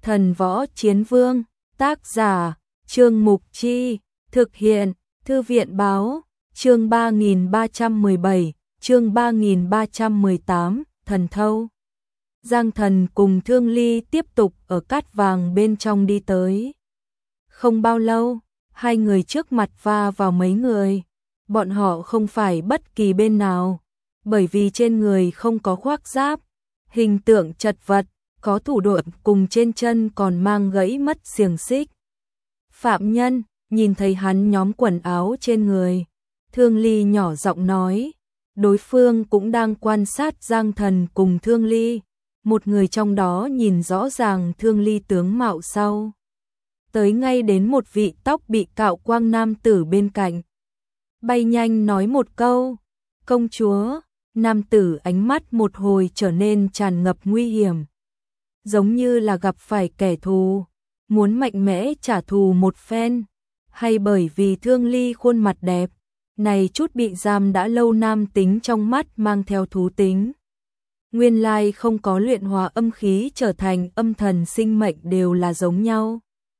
Thần Võ Chiến Vương, tác giả, Trương Mục Chi, thực hiện, Thư viện Báo, chương 3317, chương 3318, Thần Thâu. Giang Thần cùng Thương Ly tiếp tục ở cát vàng bên trong đi tới. Không bao lâu, hai người trước mặt va vào mấy người. Bọn họ không phải bất kỳ bên nào, bởi vì trên người không có khoác giáp, hình tượng chật vật, có thủ đoạn cùng trên chân còn mang gãy mất xiềng xích. Phạm Nhân, nhìn thấy hắn nhóm quần áo trên người, Thương Ly nhỏ giọng nói, đối phương cũng đang quan sát Giang Thần cùng Thương Ly, một người trong đó nhìn rõ ràng Thương Ly tướng mạo sau. Tới ngay đến một vị tóc bị cạo quang nam tử bên cạnh. Bay nhanh nói một câu, công chúa, nam tử ánh mắt một hồi trở nên tràn ngập nguy hiểm. Giống như là gặp phải kẻ thù, muốn mạnh mẽ trả thù một phen, hay bởi vì Thương Ly khuôn mặt đẹp, này chút bị giam đã lâu nam tính trong mắt mang theo thú tính. Nguyên lai không có luyện hóa âm khí trở thành âm thần sinh mệnh đều là giống nhau.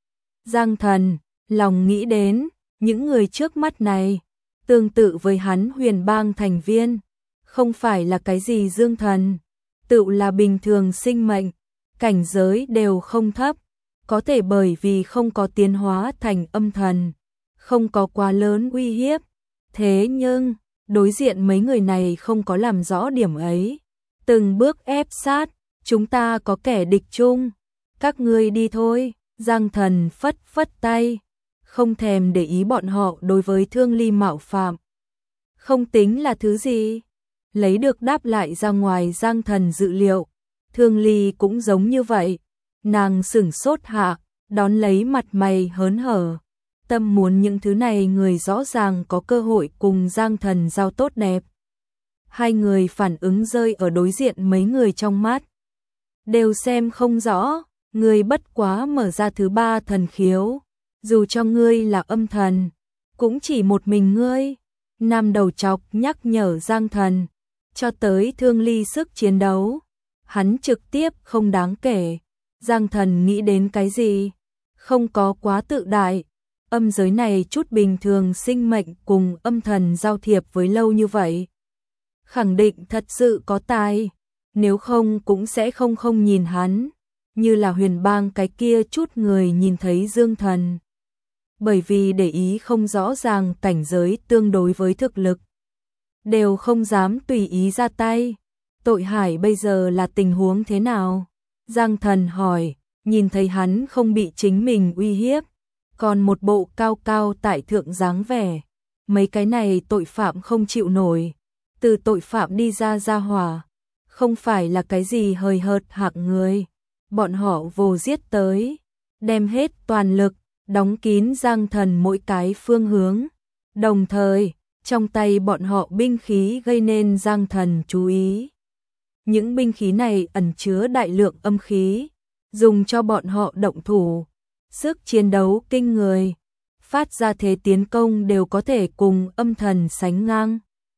Giang Thần, lòng nghĩ đến, những người trước mắt này, tương tự với hắn Huyền Bang thành viên, không phải là cái gì dương thần, tự là bình thường sinh mệnh, cảnh giới đều không thấp, có thể bởi vì không có tiến hóa thành âm thần, không có quá lớn uy hiếp. Thế nhưng, đối diện mấy người này không có làm rõ điểm ấy, từng bước ép sát, chúng ta có kẻ địch chung, các ngươi đi thôi. Giang Thần phất phất tay, không thèm để ý bọn họ đối với Thương Ly mạo phạm. Không tính là thứ gì, lấy được đáp lại ra ngoài Giang Thần dự liệu, Thương Ly cũng giống như vậy, nàng sửng sốt hạ, đón lấy mặt mày hớn hở, tâm muốn những thứ này người rõ ràng có cơ hội cùng Giang Thần giao tốt đẹp. Hai người phản ứng rơi ở đối diện mấy người trong mắt, đều xem không rõ. Ngươi bất quá mở ra thứ ba thần khiếu, dù cho ngươi là âm thần, cũng chỉ một mình ngươi. Nam đầu chọc nhắc nhở Giang Thần, cho tới Thương Ly sức chiến đấu, hắn trực tiếp không đáng kể. Giang Thần nghĩ đến cái gì? Không có quá tự đại, âm giới này chút bình thường sinh mệnh cùng âm thần giao thiệp với lâu như vậy. Khẳng định thật sự có tài, nếu không cũng sẽ không nhìn hắn. Như là Huyền Bang cái kia chút người nhìn thấy Dương Thần. Bởi vì để ý không rõ ràng cảnh giới tương đối với thực lực, đều không dám tùy ý ra tay. Tội Hải bây giờ là tình huống thế nào? Giang Thần hỏi, nhìn thấy hắn không bị chính mình uy hiếp, còn một bộ cao cao tại thượng dáng vẻ. Mấy cái này tội phạm không chịu nổi, từ tội phạm đi ra hỏa, không phải là cái gì hời hợt hạng người. Bọn họ vồ giết tới, đem hết toàn lực, đóng kín Giang Thần mỗi cái phương hướng. Đồng thời, trong tay bọn họ binh khí gây nên Giang Thần chú ý. Những binh khí này ẩn chứa đại lượng âm khí, dùng cho bọn họ động thủ. Sức chiến đấu kinh người, phát ra thế tiến công đều có thể cùng âm thần sánh ngang.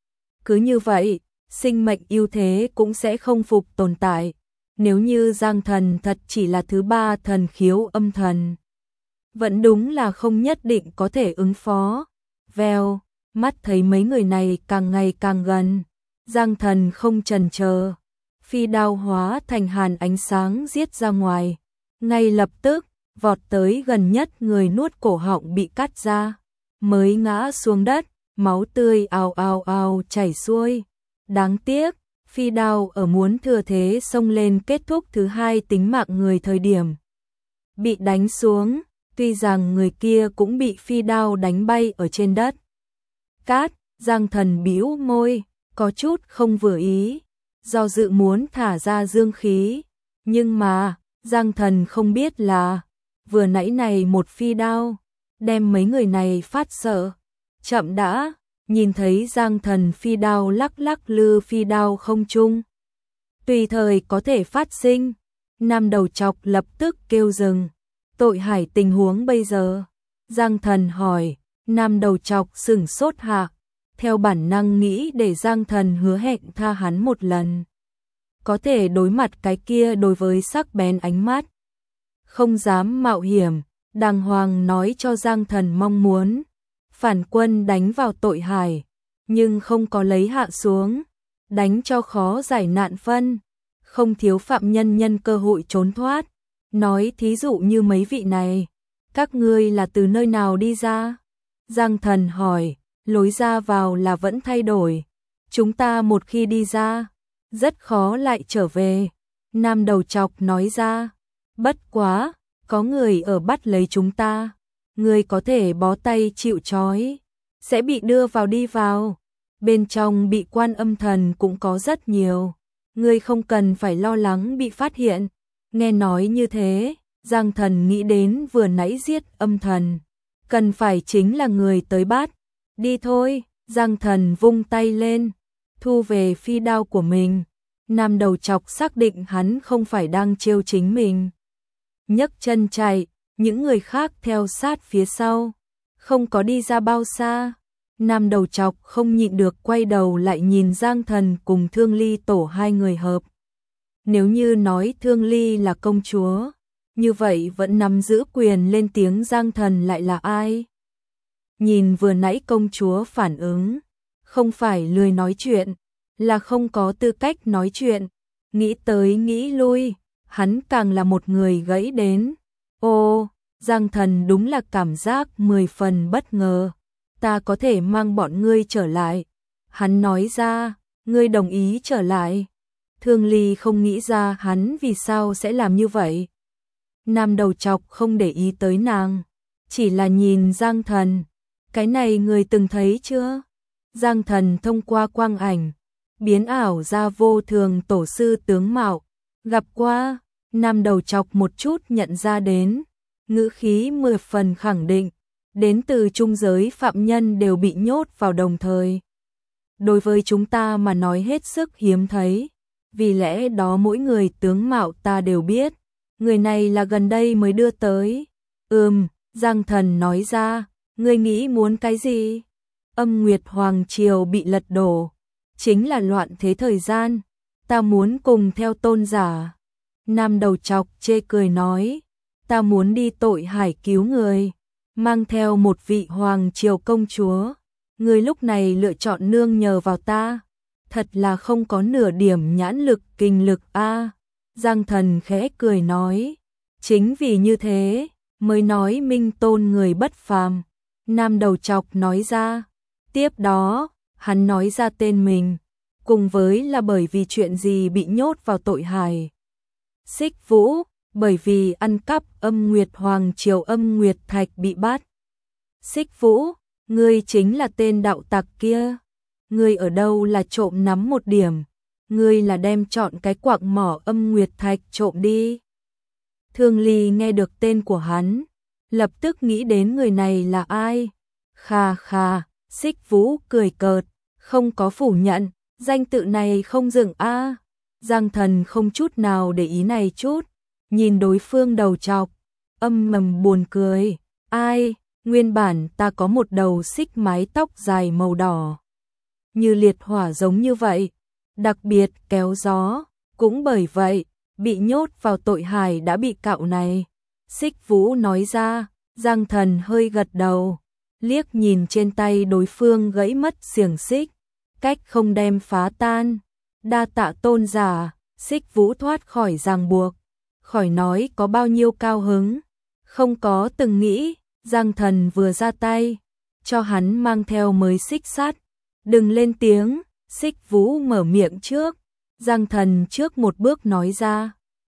Cứ như vậy, sinh mệnh ưu thế cũng sẽ không phục tồn tại. Nếu như Giang Thần thật chỉ là thứ ba thần khiếu âm thần, vẫn đúng là không nhất định có thể ứng phó. Vèo, mắt thấy mấy người này càng ngày càng gần, Giang Thần không chần chờ, phi đao hóa thành hàn ánh sáng giết ra ngoài, ngay lập tức vọt tới gần nhất người, nuốt cổ họng bị cắt ra, mới ngã xuống đất, máu tươi ào ào ào chảy xuôi. Đáng tiếc, phi đao ở muốn thừa thế xông lên kết thúc thứ hai tính mạng người thời điểm bị đánh xuống, tuy rằng người kia cũng bị phi đao đánh bay ở trên đất. Cát, Giang Thần bĩu môi, có chút không vừa ý, do dự muốn thả ra dương khí, nhưng mà Giang Thần không biết là vừa nãy này một phi đao đem mấy người này phát sợ. Chậm đã, nhìn thấy Giang Thần phi đao lắc lắc lư phi đao không trung, tùy thời có thể phát sinh. Nam đầu chọc lập tức kêu dừng. Tội Hải tình huống bây giờ? Giang Thần hỏi. Nam đầu chọc sửng sốt hạ, theo bản năng nghĩ để Giang Thần hứa hẹn tha hắn một lần, có thể đối mặt cái kia đối với sắc bén ánh mắt. không dám mạo hiểm, đàng hoàng nói cho Giang Thần mong muốn. Phản quân đánh vào Tội Hải, nhưng không có lấy hạ xuống, đánh cho khó giải nạn phân, không thiếu phạm nhân nhân cơ hội trốn thoát. Nói thí dụ như mấy vị này, các ngươi là từ nơi nào đi ra? Giang Thần hỏi, lối ra vào là vẫn thay đổi. Chúng ta một khi đi ra, rất khó lại trở về. Nam Đầu Chọc nói ra, bất quá, có người ở bắt lấy chúng ta. Người có thể bó tay chịu trói, sẽ bị đưa vào đi vào. Bên trong bị quan âm thần cũng có rất nhiều. Người không cần phải lo lắng bị phát hiện. Nghe nói như thế, Giang Thần nghĩ đến vừa nãy giết âm thần. Cần phải chính là người tới bắt. Đi thôi, Giang Thần vung tay lên, thu về phi đao của mình. Nam Đầu Chọc xác định hắn không phải đang trêu chính mình. Nhấc chân chạy, những người khác theo sát phía sau. Không có đi ra bao xa. Nam Đầu Chọc không nhịn được quay đầu lại nhìn Giang Thần cùng Thương Ly tổ hai người hợp. Nếu như nói Thương Ly là công chúa, như vậy vẫn nắm giữ quyền lên tiếng Giang Thần lại là ai? Nhìn vừa nãy công chúa phản ứng, không phải lười nói chuyện, là không có tư cách nói chuyện. Nghĩ tới nghĩ lui, hắn càng là một người gãy đến. Ô, Giang Thần đúng là cảm giác 10 phần bất ngờ. Ta có thể mang bọn ngươi trở lại. Hắn nói ra, ngươi đồng ý trở lại. Thương Ly không nghĩ ra hắn vì sao sẽ làm như vậy. Nam Đầu Chọc không để ý tới nàng, chỉ là nhìn Giang Thần. Cái này người từng thấy chưa? Giang Thần thông qua quang ảnh, biến ảo ra vô thường tổ sư tướng mạo. Gặp qua, Nam Đầu Chọc một chút nhận ra đến. Ngữ khí 10 phần khẳng định, đến từ trung giới phạm nhân đều bị nhốt vào đồng thời. Đối với chúng ta mà nói hết sức hiếm thấy, vì lẽ đó mỗi người tướng mạo ta đều biết. Người này là gần đây mới đưa tới. Giang Thần nói ra, ngươi nghĩ muốn cái gì? Âm Nguyệt Hoàng Triều bị lật đổ, chính là loạn thế thời gian, ta muốn cùng theo tôn giả. Nam Đầu Chọc chê cười nói, ta muốn đi Tội Hải cứu người, mang theo một vị Hoàng Triều công chúa. Ngươi lúc này lựa chọn nương nhờ vào ta, thật là không có nửa điểm nhãn lực kinh lực a. Giang Thần khẽ cười nói, chính vì như thế mới nói minh tôn người bất phàm. Nam Đầu Chọc nói ra, tiếp đó hắn nói ra tên mình, cùng với là bởi vì chuyện gì bị nhốt vào Tội Hải. Xích Vũ, bởi vì ăn cắp Âm Nguyệt Hoàng Triều Âm Nguyệt Thạch bị bắt. Xích Vũ, ngươi chính là tên đạo tặc kia. Ngươi ở đâu là trộm nắm một điểm, ngươi là đem chọn cái quặng mỏ Âm Nguyệt Thạch trộm đi. Thương Ly nghe được tên của hắn, lập tức nghĩ đến người này là ai. Khà khà, Xích Vũ cười cợt, không có phủ nhận, danh tự này không dựng a. Giang Thần không chút nào để ý này chút, nhìn đối phương Đầu Chọc, âm mầm buồn cười. Ai, nguyên bản ta có một đầu xích mái tóc dài màu đỏ, như liệt hỏa giống như vậy, đặc biệt kéo gió, cũng bởi vậy, bị nhốt vào Tội Hải đã bị cạo này. Xích Vũ nói ra, Giang Thần hơi gật đầu, liếc nhìn trên tay đối phương gãy mất xiềng xích, cách không đem phá tan. Đa tạ tôn giả. Xích Vũ thoát khỏi ràng buộc, khỏi nói có bao nhiêu cao hứng, không có từng nghĩ. Giang Thần vừa ra tay, cho hắn mang theo mới xích sắt. Đừng lên tiếng, Xích Vũ mở miệng trước. Giang Thần trước một bước nói ra.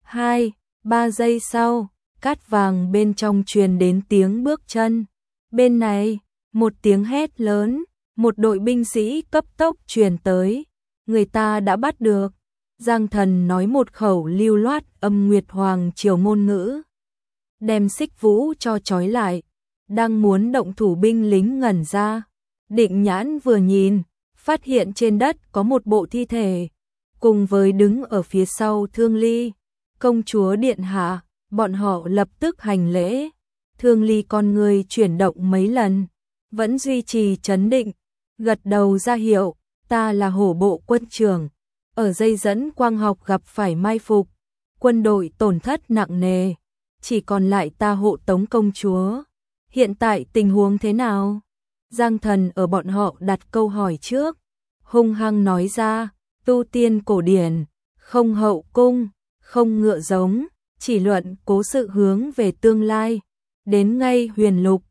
2-3 giây sau, cát vàng bên trong truyền đến tiếng bước chân. Bên này, một tiếng hét lớn, một đội binh sĩ cấp tốc truyền tới. Người ta đã bắt được. Giang Thần nói một khẩu lưu loát Âm Nguyệt Hoàng Triều ngôn ngữ, đem Xích Vũ cho trói lại. Đang muốn động thủ binh lính ngẩn ra, định nhãn vừa nhìn, phát hiện trên đất có một bộ thi thể, cùng với đứng ở phía sau Thương Ly. Công chúa điện hạ, bọn họ lập tức hành lễ. Thương Ly con người chuyển động mấy lần, vẫn duy trì trấn định, gật đầu ra hiệu, ta là Hổ bộ quân trưởng, ở dây dẫn quang học gặp phải mai phục, quân đội tổn thất nặng nề, chỉ còn lại ta hộ tống công chúa. Hiện tại tình huống thế nào? Giang Thần ở bọn họ đặt câu hỏi trước, hung hăng nói ra, tu tiên cổ điển, không hậu cung, không ngựa giống, chỉ luận cố sự hướng về tương lai. Đến ngay Huyền Lục,